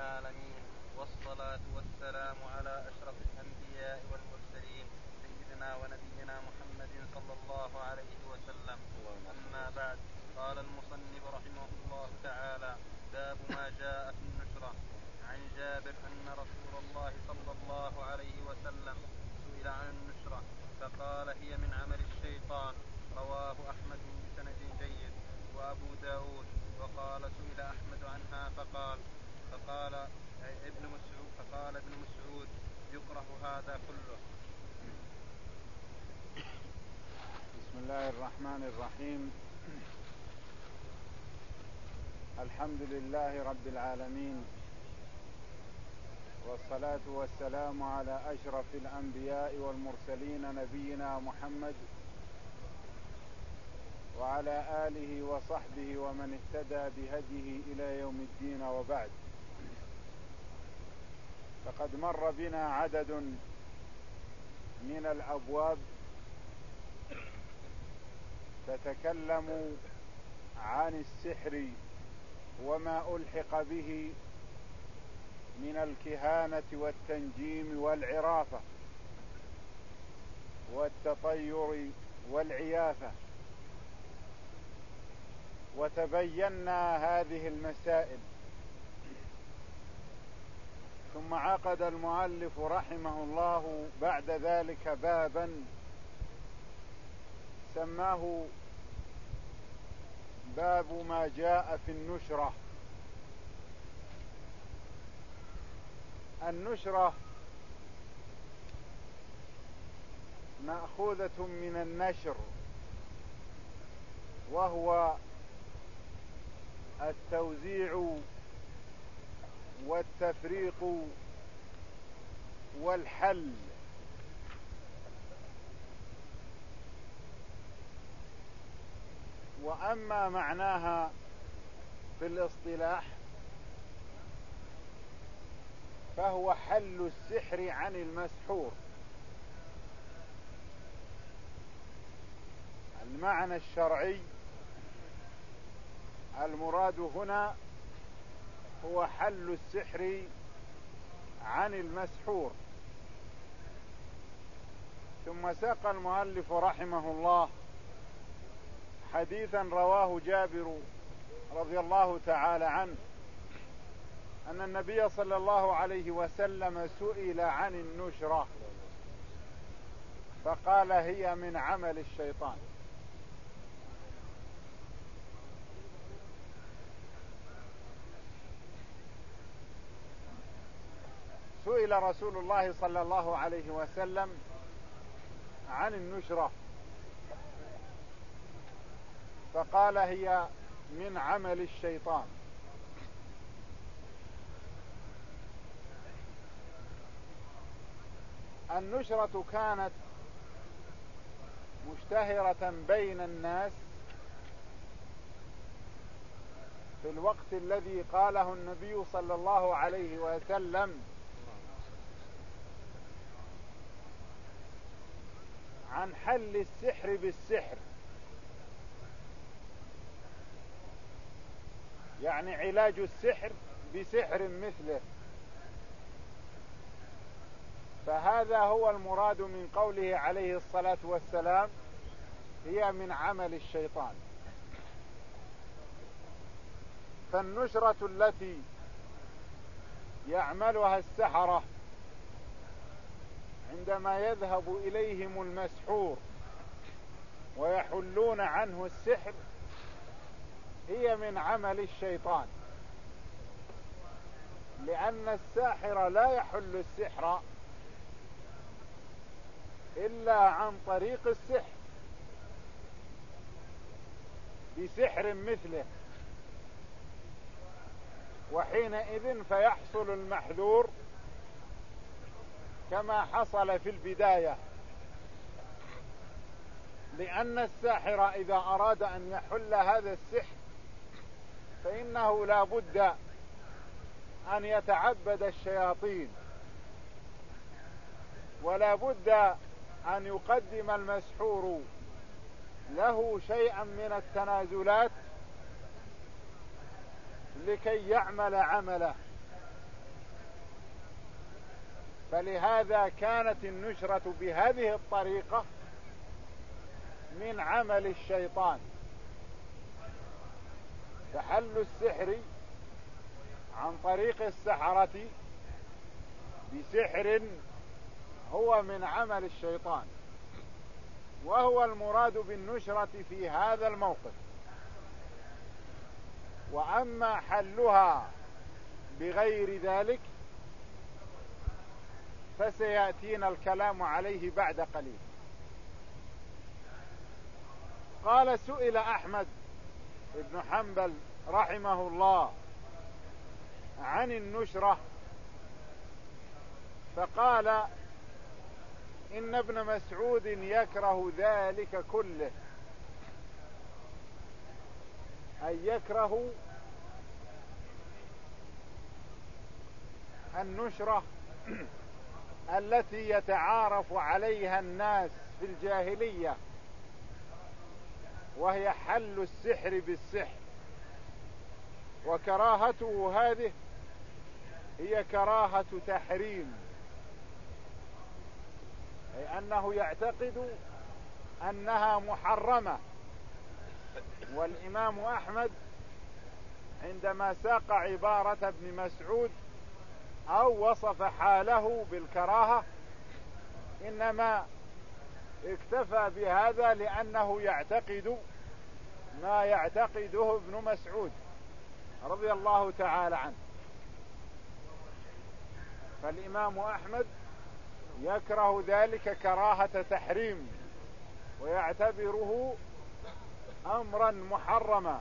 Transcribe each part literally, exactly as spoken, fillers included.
العالمين، والصلاة والسلام على أشرف الأنبياء والمرسلين سيدنا ونبينا محمد صلى الله عليه وسلم. أما بعد، قال المصنف رحمه الله تعالى: باب ما جاء في النشرة. عن جابر أن رسول الله صلى الله عليه وسلم سئل عن النشرة فقال: هي من عمل الشيطان. رواه أحمد بسند جيد وأبو داود. وقال: سئل أحمد عنها فقال فقال ابن مسعود فقال ابن مسعود: يكره هذا كله. بسم الله الرحمن الرحيم. الحمد لله رب العالمين، والصلاة والسلام على أشرف الأنبياء والمرسلين نبينا محمد وعلى آله وصحبه ومن اهتدى بهديه إلى يوم الدين، وبعد. فقد مر بنا عدد من الأبواب تتكلم عن السحر وما ألحق به من الكهانة والتنجيم والعرافة والتطير والعيافة، وتبينا هذه المسائل. ثم عقد المؤلف رحمه الله بعد ذلك بابا سماه باب ما جاء في النشرة. النشرة مأخوذة من النشر، وهو التوزيع والتفريق والحل. وأما معناها في الاصطلاح فهو حل السحر عن المسحور. المعنى الشرعي المراد هنا هو حل السحر عن المسحور. ثم ساق المؤلف رحمه الله حديثا رواه جابر رضي الله تعالى عنه أن النبي صلى الله عليه وسلم سئل عن النشرة فقال: هي من عمل الشيطان. سئل رسول الله صلى الله عليه وسلم عن النشرة فقال: هي من عمل الشيطان. النشرة كانت مشتهرة بين الناس في الوقت الذي قاله النبي صلى الله عليه وسلم عن حل السحر بالسحر، يعني علاج السحر بسحر مثله. فهذا هو المراد من قوله عليه الصلاة والسلام: هي من عمل الشيطان. فالنشرة التي يعملها السحرة عندما يذهب إليهم المسحور ويحلون عنه السحر هي من عمل الشيطان، لأن الساحر لا يحل السحر إلا عن طريق السحر بسحر مثله، وحينئذ فيحصل المحذور كما حصل في البداية. لأن الساحر إذا أراد أن يحل هذا السحر فإنه لا بد أن يتعبد الشياطين، ولا بد أن يقدم المسحور له شيئا من التنازلات لكي يعمل عمله. فلهذا كانت النشرة بهذه الطريقة من عمل الشيطان. فحل السحر عن طريق السحرة بسحر هو من عمل الشيطان، وهو المراد بالنشرة في هذا الموقف. وأما حلها بغير ذلك فسيأتينا الكلام عليه بعد قليل. قال: سئل أحمد بن حنبل رحمه الله عن النشرة فقال: إن ابن مسعود يكره ذلك كله، أي يكره النشرة التي يتعارف عليها الناس في الجاهلية، وهي حل السحر بالسحر. وكراهته هذه هي كراهة تحريم، أي أنه يعتقد أنها محرمة. والإمام أحمد عندما ساق عبارة ابن مسعود أو وصف حاله بالكراهة إنما اكتفى بهذا لأنه يعتقد ما يعتقده ابن مسعود رضي الله تعالى عنه. فالإمام أحمد يكره ذلك كراهة تحريم ويعتبره أمرا محرما.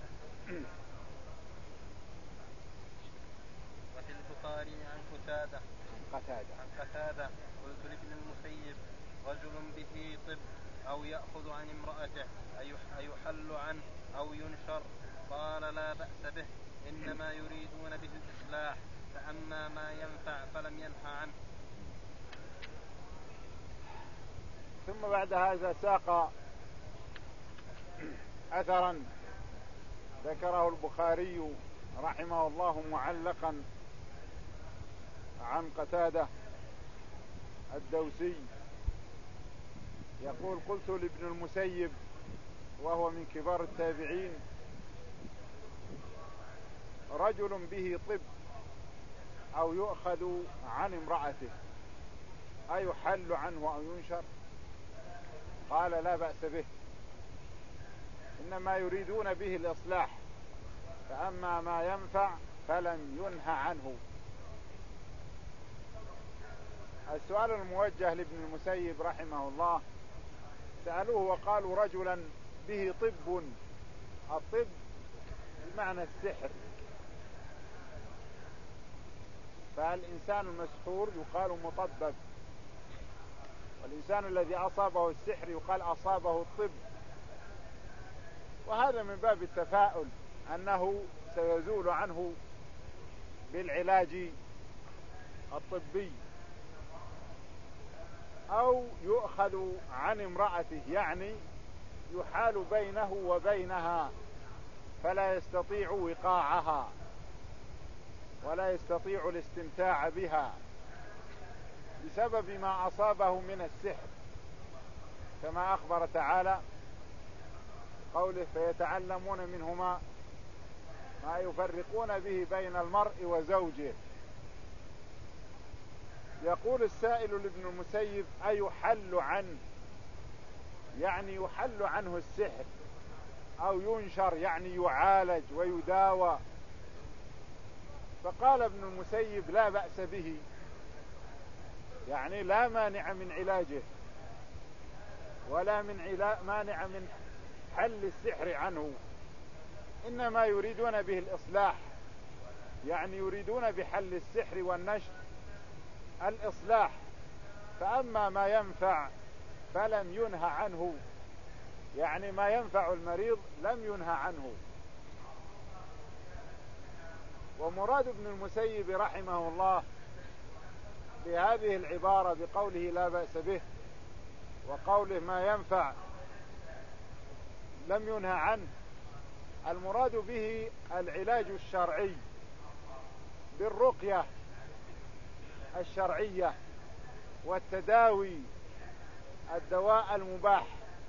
وفي البخاري عن قتادة قتادة عن قتادة قلت لابن المسيب: رجل به طب أو يأخذ عن امرأته أيحل عنه أو ينشر؟ قال: لا بأس به، إنما يريدون به الإصلاح، فأما ما ينفع فلم ينهى عنه. ثم بعد هذا ساق أثرا ذكره البخاري رحمه الله معلقا عن قتادة الدوسي يقول: قلت لابن المسيب وهو من كبار التابعين: رجل به طب أو يؤخذ عن امرأته أيحل عنه أو ينشر؟ قال: لا بأس به، إنما يريدون به الإصلاح، فأما ما ينفع فلم ينهى عنه. السؤال الموجه لابن المسيب رحمه الله: سألوه وقالوا رجلا به طب، الطب بمعنى السحر، فالإنسان المسحور يقال مطبب، والإنسان الذي أصابه السحر يقال أصابه الطب. وهذا من باب التفاؤل أنه سيزول عنه بالعلاج الطبي. أو يؤخذ عن امرأته، يعني يحال بينه وبينها فلا يستطيع وقاعها ولا يستطيع الاستمتاع بها بسبب ما أصابه من السحر، كما أخبر تعالى قوله: فيتعلمون منهما ما يفرقون به بين المرء وزوجه. يقول السائل لابن المسيب: أيحل عنه، يعني يحل عنه السحر، أو ينشر يعني يعالج ويداوى؟ فقال ابن المسيب: لا بأس به، يعني لا مانع من علاجه ولا من علا... مانع من حل السحر عنه، إنما يريدون به الإصلاح، يعني يريدون بحل السحر والنشر الإصلاح، فأما ما ينفع فلم ينهى عنه، يعني ما ينفع المريض لم ينهى عنه. ومراد ابن المسيب رحمه الله بهذه العبارة بقوله لا بأس به وقوله ما ينفع لم ينهى عنه، المراد به العلاج الشرعي بالرقية الشرعية والتداوي الدواء المباح،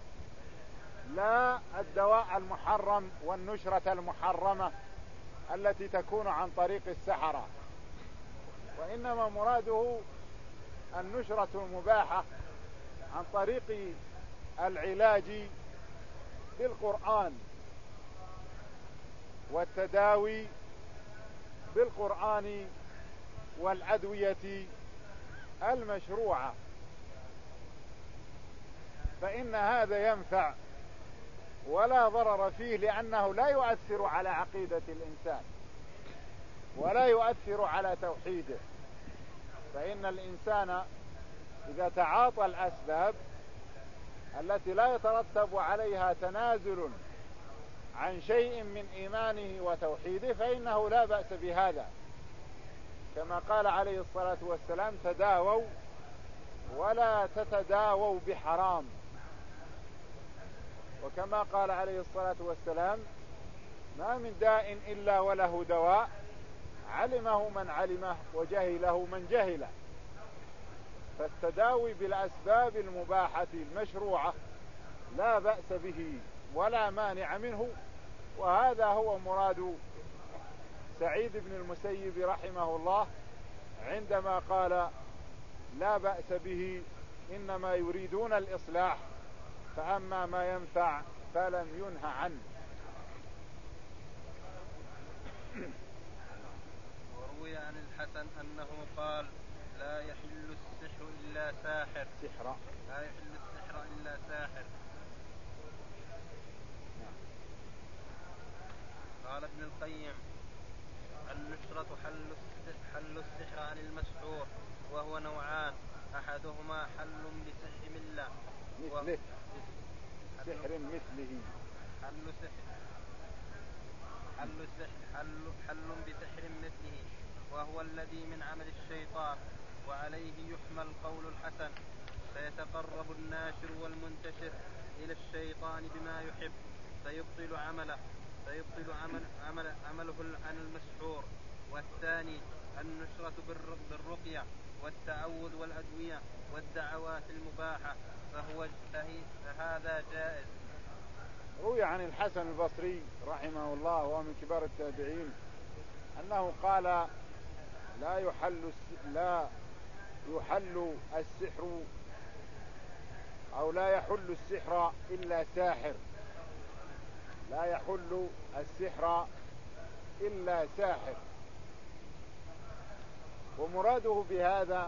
لا الدواء المحرم والنشرة المحرمة التي تكون عن طريق السحرة، وإنما مراده النشرة المباحة عن طريق العلاج بالقرآن والتداوي بالقرآن والأدوية المشروعة، فإن هذا ينفع ولا ضرر فيه، لأنه لا يؤثر على عقيدة الإنسان ولا يؤثر على توحيده. فإن الإنسان إذا تعاطى الأسباب التي لا يترتب عليها تنازل عن شيء من إيمانه وتوحيده فإنه لا بأس بهذا، كما قال عليه الصلاة والسلام: تداووا ولا تتداووا بحرام. وكما قال عليه الصلاة والسلام: ما من داء إلا وله دواء، علمه من علمه وجهله من جهله. فالتداوي بالأسباب المباحة المشروعة لا بأس به ولا مانع منه، وهذا هو مراد سعيد بن المسيب رحمه الله عندما قال: لا بأس به، إنما يريدون الإصلاح، فأما ما ينفع فلم ينه عنه. وروي عن الحسن أنه قال: لا يحل السحر إلا ساحر. سحر لا يحل السحر إلا ساحر. قال ابن القيم: النشرة حل حل السحر عن المسحور، وهو نوعان: أحدهما حل بسحر ملة مثله سحر مثله حل سحر حل سحر حل, حل بسحر مثله وهو الذي من عمل الشيطان، وعليه يحمل قول الحسن: فيتقرب الناشر والمنتشر إلى الشيطان بما يحب فيبطل عمله فيبطل عمل عمل عمله عن المسحور. والثاني النشرة بالرقية والتعوذ والأدوية والدعوات المباحة، فهو فهذا جائز. روي عن الحسن البصري رحمه الله وهو من كبار التابعين أنه قال: لا يحل لا يحل السحر أو لا يحل السحر إلا ساحر لا يحل السحر إلا ساحر. ومراده بهذا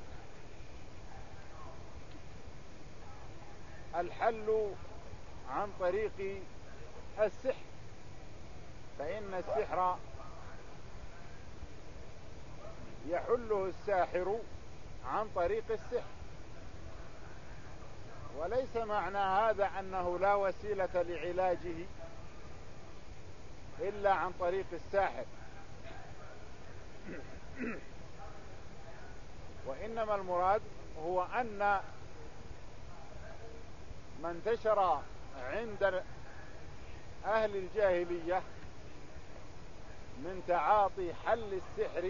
الحل عن طريق السحر، فإن السحر يحله الساحر عن طريق السحر، وليس معنى هذا أنه لا وسيلة لعلاجه إلا عن طريق الساحر، وإنما المراد هو أن ما انتشر عند أهل الجاهلية من تعاطي حل السحر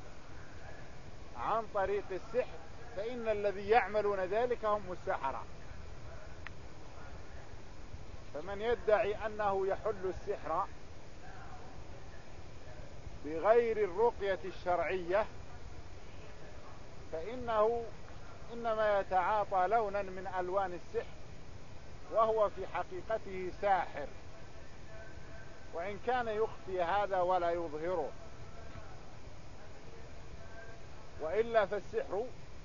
عن طريق السحر، فإن الذي يعملون ذلك هم السحرة. فمن يدعي أنه يحل السحر بغير الرقية الشرعية فإنه إنما يتعاطى لونا من ألوان السحر، وهو في حقيقته ساحر، وإن كان يخفي هذا ولا يظهره. وإلا فالسحر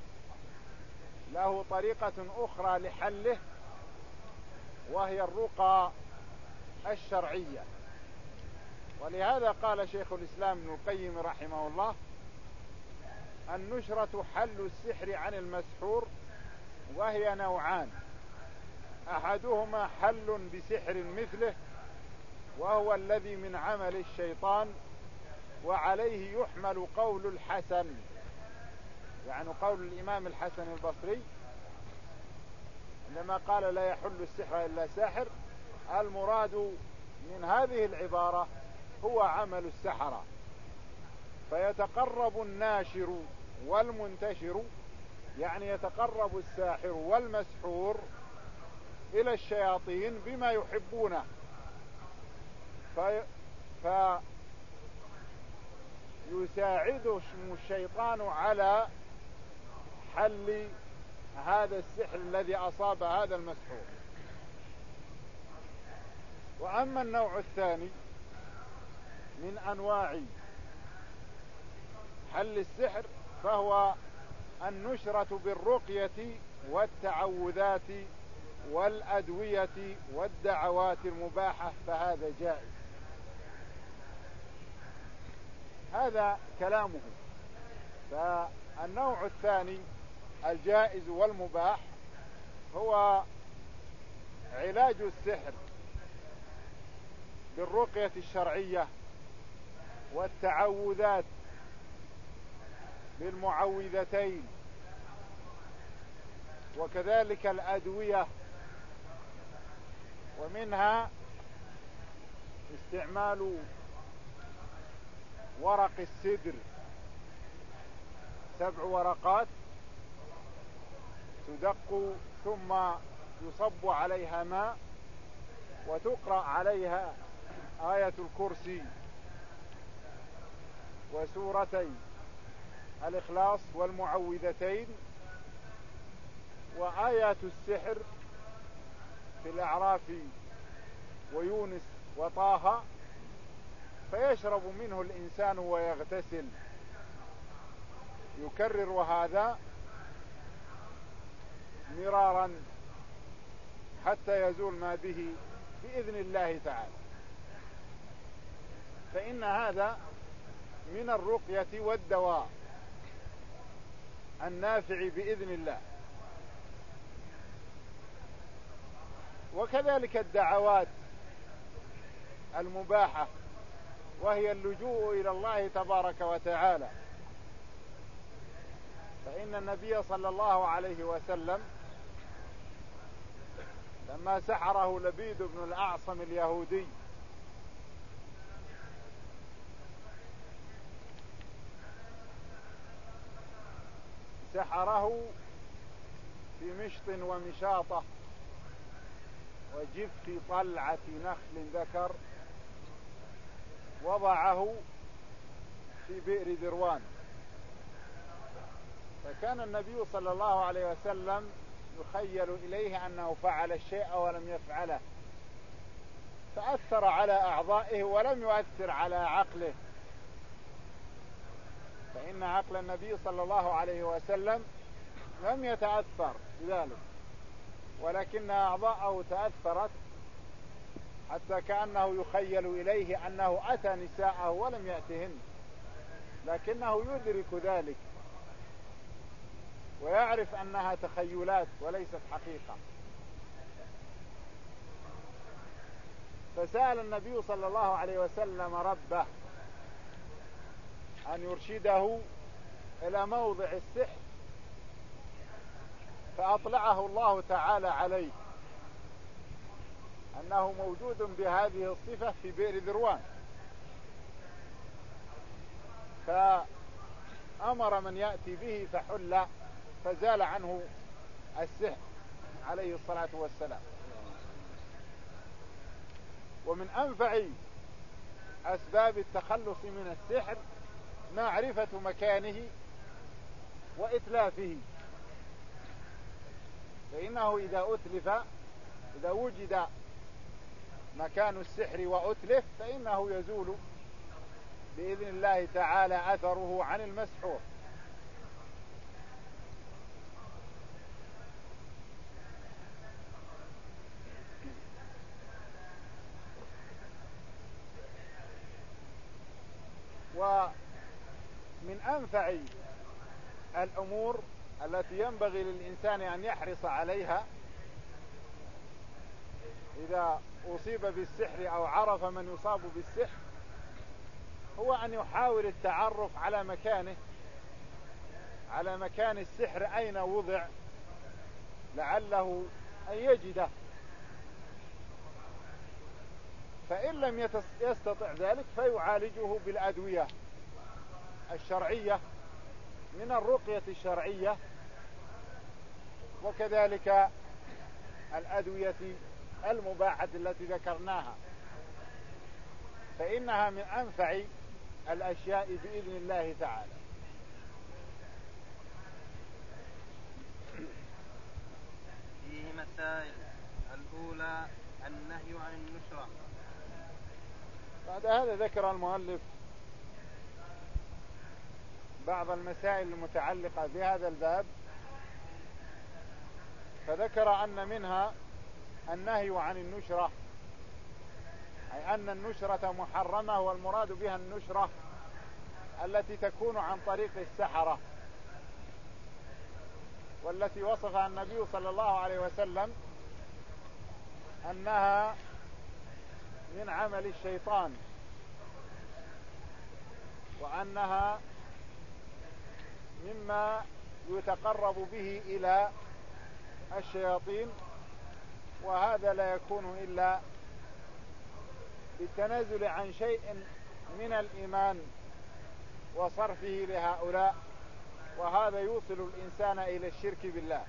له طريقة أخرى لحله، وهي الرقى الشرعية. ولهذا قال شيخ الإسلام ابن القيم رحمه الله: النشرة حل السحر عن المسحور، وهي نوعان: أحدهما حل بسحر مثله، وهو الذي من عمل الشيطان، وعليه يحمل قول الحسن، يعني قول الإمام الحسن البصري عندما قال: لا يحل السحر إلا ساحر، المراد من هذه العبارة هو عمل السحرة. فيتقرب الناشر والمنتشر، يعني يتقرب الساحر والمسحور إلى الشياطين بما يحبونه، في فيساعدهم الشيطان على حل هذا السحر الذي أصاب هذا المسحور. وأما النوع الثاني من أنواع حل السحر فهو النشرة بالرقية والتعوذات والأدوية والدعوات المباحة، فهذا جائز. هذا كلامه. فالنوع الثاني الجائز والمباح هو علاج السحر بالرقية الشرعية والتعوذات بالمعوذتين، وكذلك الأدوية، ومنها استعمال ورق السدر، سبع ورقات تدق ثم يصب عليها ماء وتقرأ عليها آية الكرسي وسورتي الإخلاص والمعوذتين وآيات السحر في الأعراف ويونس وطه، فيشرب منه الإنسان ويغتسل، يكرر هذا مرارا حتى يزول ما به بإذن الله تعالى. فإن هذا من الرقية والدواء النافع بإذن الله. وكذلك الدعوات المباحة، وهي اللجوء إلى الله تبارك وتعالى، فإن النبي صلى الله عليه وسلم لما سحره لبيد بن الأعصم اليهودي سحره في مشط ومشاطة وجف طلعة نخل ذكر، وضعه في بئر ذروان، فكان النبي صلى الله عليه وسلم يخيل إليه أنه فعل الشيء ولم يفعله، فأثر على أعضائه ولم يؤثر على عقله، فإن عقل النبي صلى الله عليه وسلم لم يتأثر بذلك، ولكن أعضاءه تأثرت حتى كأنه يخيل إليه أنه أتى نساءه ولم يأتهن، لكنه يدرك ذلك ويعرف أنها تخيلات وليست حقيقة. فسأل النبي صلى الله عليه وسلم ربه أن يرشده إلى موضع السحر، فأطلعه الله تعالى عليه أنه موجود بهذه الصفة في بئر ذروان، فأمر من يأتي به فحل، فزال عنه السحر عليه الصلاة والسلام. ومن أنفع أسباب التخلص من السحر معرفة مكانه وإتلافه، فإنه إذا أتلف، إذا وجد مكان السحر وأتلف، فإنه يزول بإذن الله تعالى أثره عن المسحور. ومن أنفع الأمور التي ينبغي للإنسان أن يحرص عليها إذا أصيب بالسحر أو عرف من يصاب بالسحر هو أن يحاول التعرف على مكانه، على مكان السحر أين وضع، لعله أن يجده، فإن لم يستطع ذلك فيعالجه بالأدوية الشرعية من الرقية الشرعية، وكذلك الأدوية المباحة التي ذكرناها، فإنها من أنفع الأشياء بإذن الله تعالى. فيه مسائل. الأولى النهي عن النشرة. بعد هذا ذكر المؤلف بعض المسائل المتعلقة بهذا الباب، فذكر أن منها النهي عن النشرة، أي أن النشرة محرمة، والمراد بها النشرة التي تكون عن طريق السحرة، والتي وصفها النبي صلى الله عليه وسلم أنها من عمل الشيطان، وأنها مما يتقرب به إلى الشياطين، وهذا لا يكون إلا بالتنازل عن شيء من الإيمان وصرفه لهؤلاء، وهذا يوصل الإنسان إلى الشرك بالله.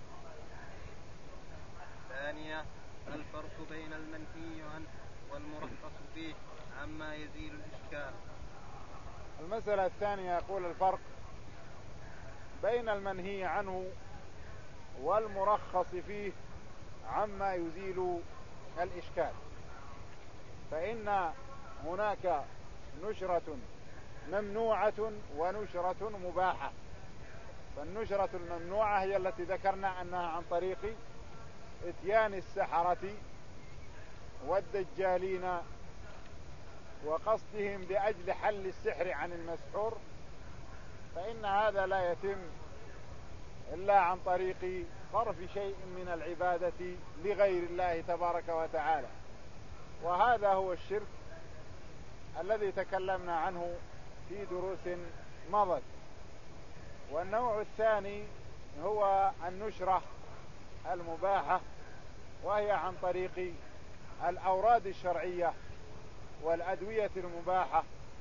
ثانية الفرق بين المنهي عنه والمرخص فيه عما يزيل الإشكال. المسألة الثانية يقول الفرق بين المنهي عنه والمرخص فيه عما يزيل الإشكال، فإن هناك نشرة ممنوعة ونشرة مباحة. فالنشرة الممنوعة هي التي ذكرنا أنها عن طريق اتيان السحرة والدجالين وقصدهم بأجل حل السحر عن المسحور، فإن هذا لا يتم إلا عن طريق صرف شيء من العبادة لغير الله تبارك وتعالى، وهذا هو الشرك الذي تكلمنا عنه في دروس مضت. والنوع الثاني هو النشرة المباحة، وهي عن طريق الأوراد الشرعية والأدوية المباحة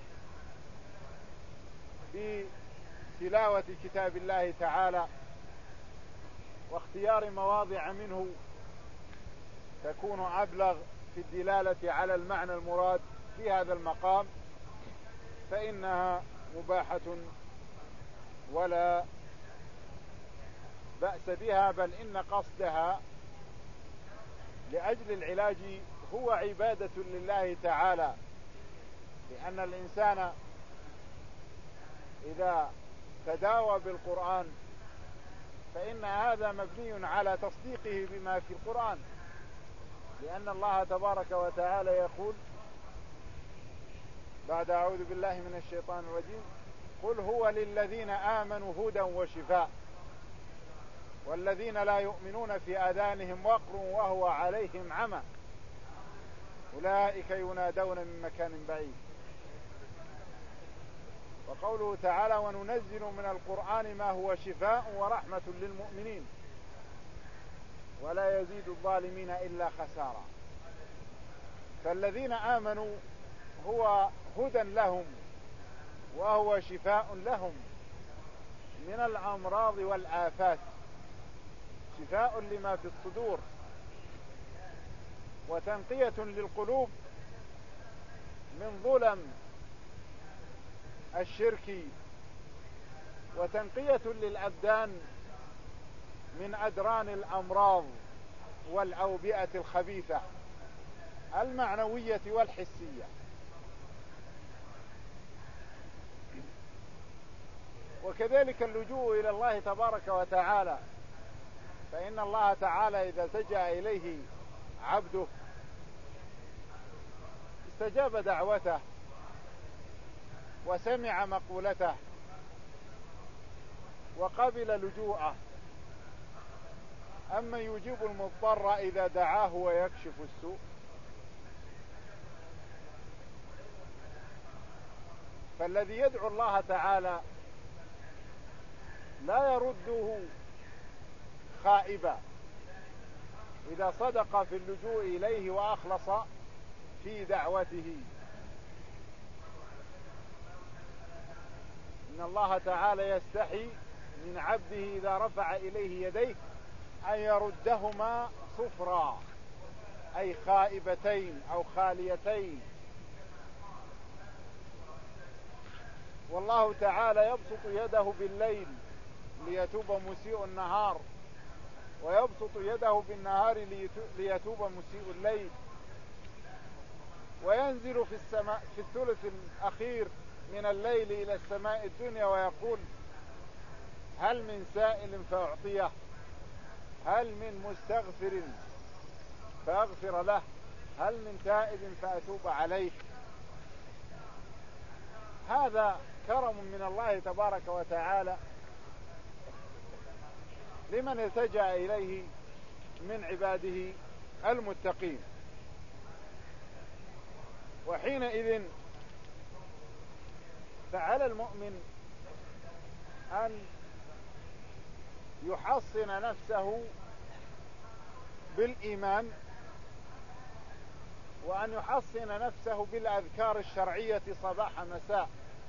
بتلاوة كتاب الله تعالى واختيار مواضع منه تكون أبلغ في الدلالة على المعنى المراد في هذا المقام، فإنها مباحة ولا بأس بها، بل إن قصدها لأجل العلاج هو عبادة لله تعالى، لأن الإنسان إذا تداوى بالقرآن فإن هذا مبني على تصديقه بما في القرآن، لأن الله تبارك وتعالى يقول بعد أعوذ بالله من الشيطان الرجيم: قل هو للذين آمنوا هدى وشفاء والذين لا يؤمنون في آذانهم وقر وهو عليهم عمى أولئك ينادون من مكان بعيد. وقوله تعالى: وننزل من القرآن ما هو شفاء ورحمة للمؤمنين ولا يزيد الظالمين إلا خسارا. فالذين آمنوا هو هدى لهم وهو شفاء لهم من الأمراض والآفات، شفاء لما في الصدور وتنقية للقلوب من ظلم الشرك، وتنقية للأبدان من أدران الأمراض والأوبئة الخبيثة المعنوية والحسية. وكذلك اللجوء إلى الله تبارك وتعالى، فإن الله تعالى إذا التجأ إليه عبده استجاب دعوته وسمع مقولته وقبل لجوءه. أما يجيب المضطر إذا دعاه ويكشف السوء. فالذي يدعو الله تعالى لا يرده خائبا إذا صدق في اللجوء إليه وأخلص في دعوته. إن الله تعالى يستحي من عبده إذا رفع إليه يديه أن يردهما صفرا، أي خائبتين أو خاليتين. والله تعالى يبسط يده بالليل ليتوب مسيء النهار، ويبسط يده بالنهار ليتوب مسيء الليل، وينزل في السماء في الثلث الأخير من الليل إلى السماء الدنيا ويقول: هل من سائل فأعطيه، هل من مستغفر فأغفر له، هل من تائب فأتوب عليه. هذا كرم من الله تبارك وتعالى لمن التجأ إليه من عباده المتقين. وحينئذ فعلى المؤمن أن يحصن نفسه بالإيمان، وأن يحصن نفسه بالأذكار الشرعية صباح مساء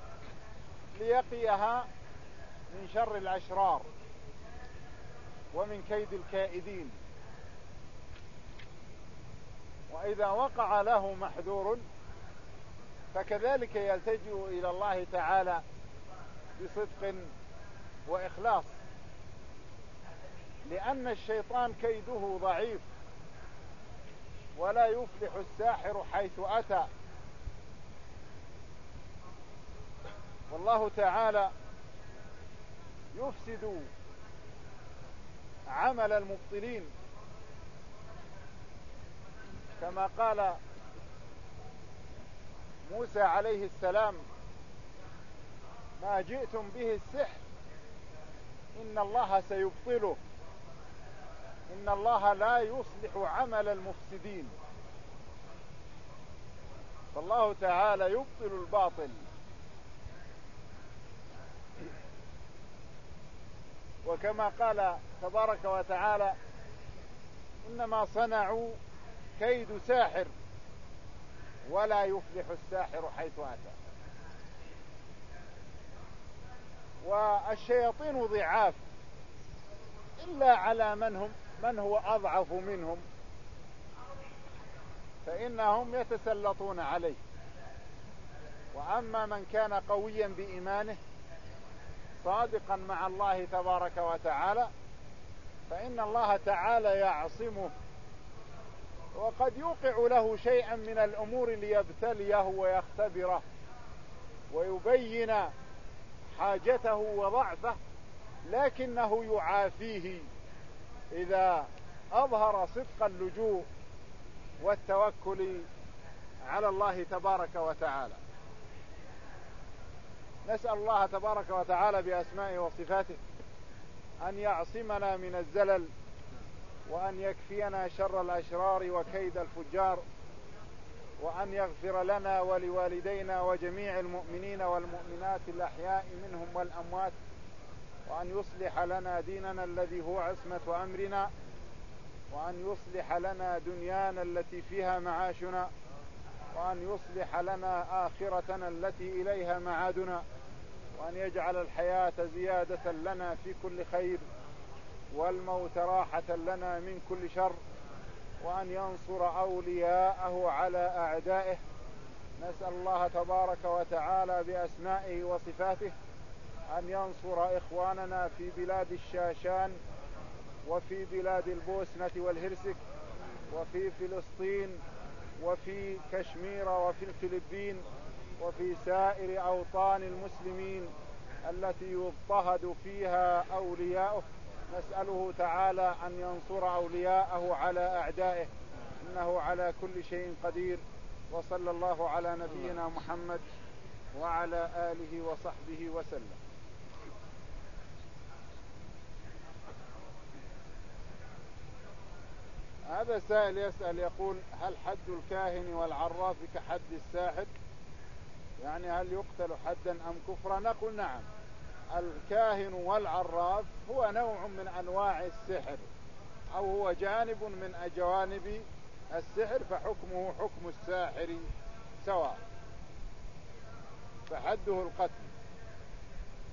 ليقيها من شر الأشرار ومن كيد الكائدين. وإذا وقع له محذور فكذلك يلتجئ إلى الله تعالى بصدق وإخلاص، لأن الشيطان كيده ضعيف ولا يفلح الساحر حيث أتى. والله تعالى يفسد عمل المبطلين، كما قال موسى عليه السلام: ما جئتم به السحر إن الله سيبطله، إن الله لا يصلح عمل المفسدين. فالله تعالى يبطل الباطل. وكما قال تبارك وتعالى: إنما صنعوا كيد ساحر ولا يفلح الساحر حيث أتى. والشياطين ضعاف إلا على من هم من هو أضعف منهم فإنهم يتسلطون عليه. وأما من كان قويا بإيمانه صادقا مع الله تبارك وتعالى فإن الله تعالى يعصمه، وقد يوقع له شيئا من الأمور ليبتليه ويختبره ويبين حاجته وضعفه، لكنه يعافيه إذا أظهر صدق اللجوء والتوكل على الله تبارك وتعالى. نسأل الله تبارك وتعالى بأسمائه وصفاته أن يعصمنا من الزلل، وأن يكفينا شر الأشرار وكيد الفجار، وأن يغفر لنا ولوالدينا وجميع المؤمنين والمؤمنات الأحياء منهم والأموات، وأن يصلح لنا ديننا الذي هو عصمة أمرنا، وأن يصلح لنا دنيانا التي فيها معاشنا، وأن يصلح لنا آخرتنا التي إليها معادنا، وأن يجعل الحياة زيادة لنا في كل خير والموت راحة لنا من كل شر، وأن ينصر أولياءه على أعدائه. نسأل الله تبارك وتعالى بأسمائه وصفاته أن ينصر إخواننا في بلاد الشاشان وفي بلاد البوسنة والهرسك وفي فلسطين وفي كشمير وفي الفلبين وفي سائر أوطان المسلمين التي يضطهد فيها أولياؤه. نسأله تعالى أن ينصر أولياءه على أعدائه، إنه على كل شيء قدير. وصلى الله على نبينا محمد وعلى آله وصحبه وسلم. هذا سائل يسأل يقول: هل حد الكاهن والعراف كحد الساحر؟ يعني هل يقتل حدا أم كفرا؟ نقول نعم، الكاهن والعراف هو نوع من أنواع السحر، أو هو جانب من جوانب السحر، فحكمه حكم الساحر سواء، فحده القتل.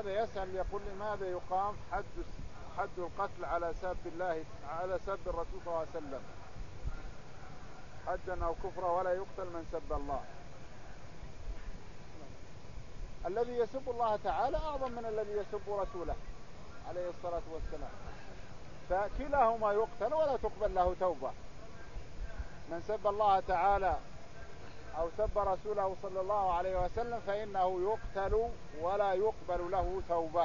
هذا يسأل يقول لماذا يقام حد حد القتل على سب الله على سب الرسول صلى الله عليه وسلم حدا أو كفرا ولا يقتل من سب الله. الذي يسب الله تعالى أعظم من الذي يسب رسوله عليه الصلاة والسلام، فكلاهما يقتل ولا تقبل له توبة. من سب الله تعالى أو سب رسوله صلى الله عليه وسلم فإنه يقتل ولا يقبل له توبة.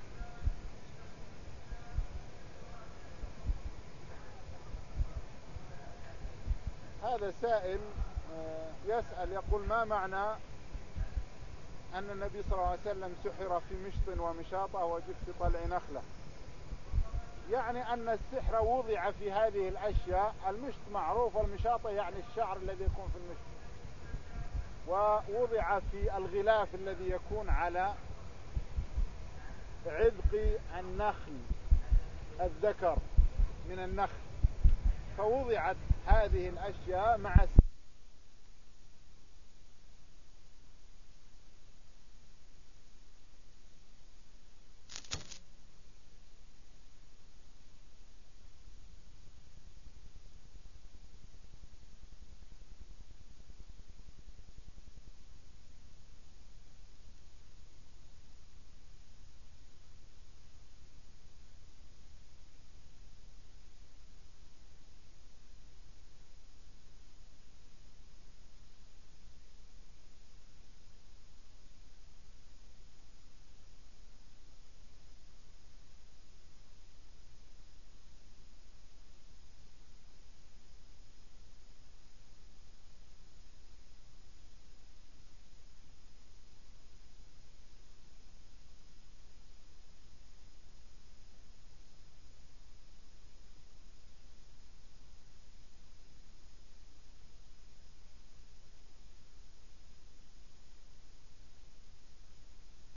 هذا سائل يسأل يقول ما معنى أن النبي صلى الله عليه وسلم سحر في مشط ومشاطة وجفت طلع نخلة؟ يعني أن السحر وضع في هذه الأشياء. المشط معروف، والمشاطة يعني الشعر الذي يكون في المشط، ووضع في الغلاف الذي يكون على عذق النخل الذكر من النخل، فوضعت هذه الأشياء مع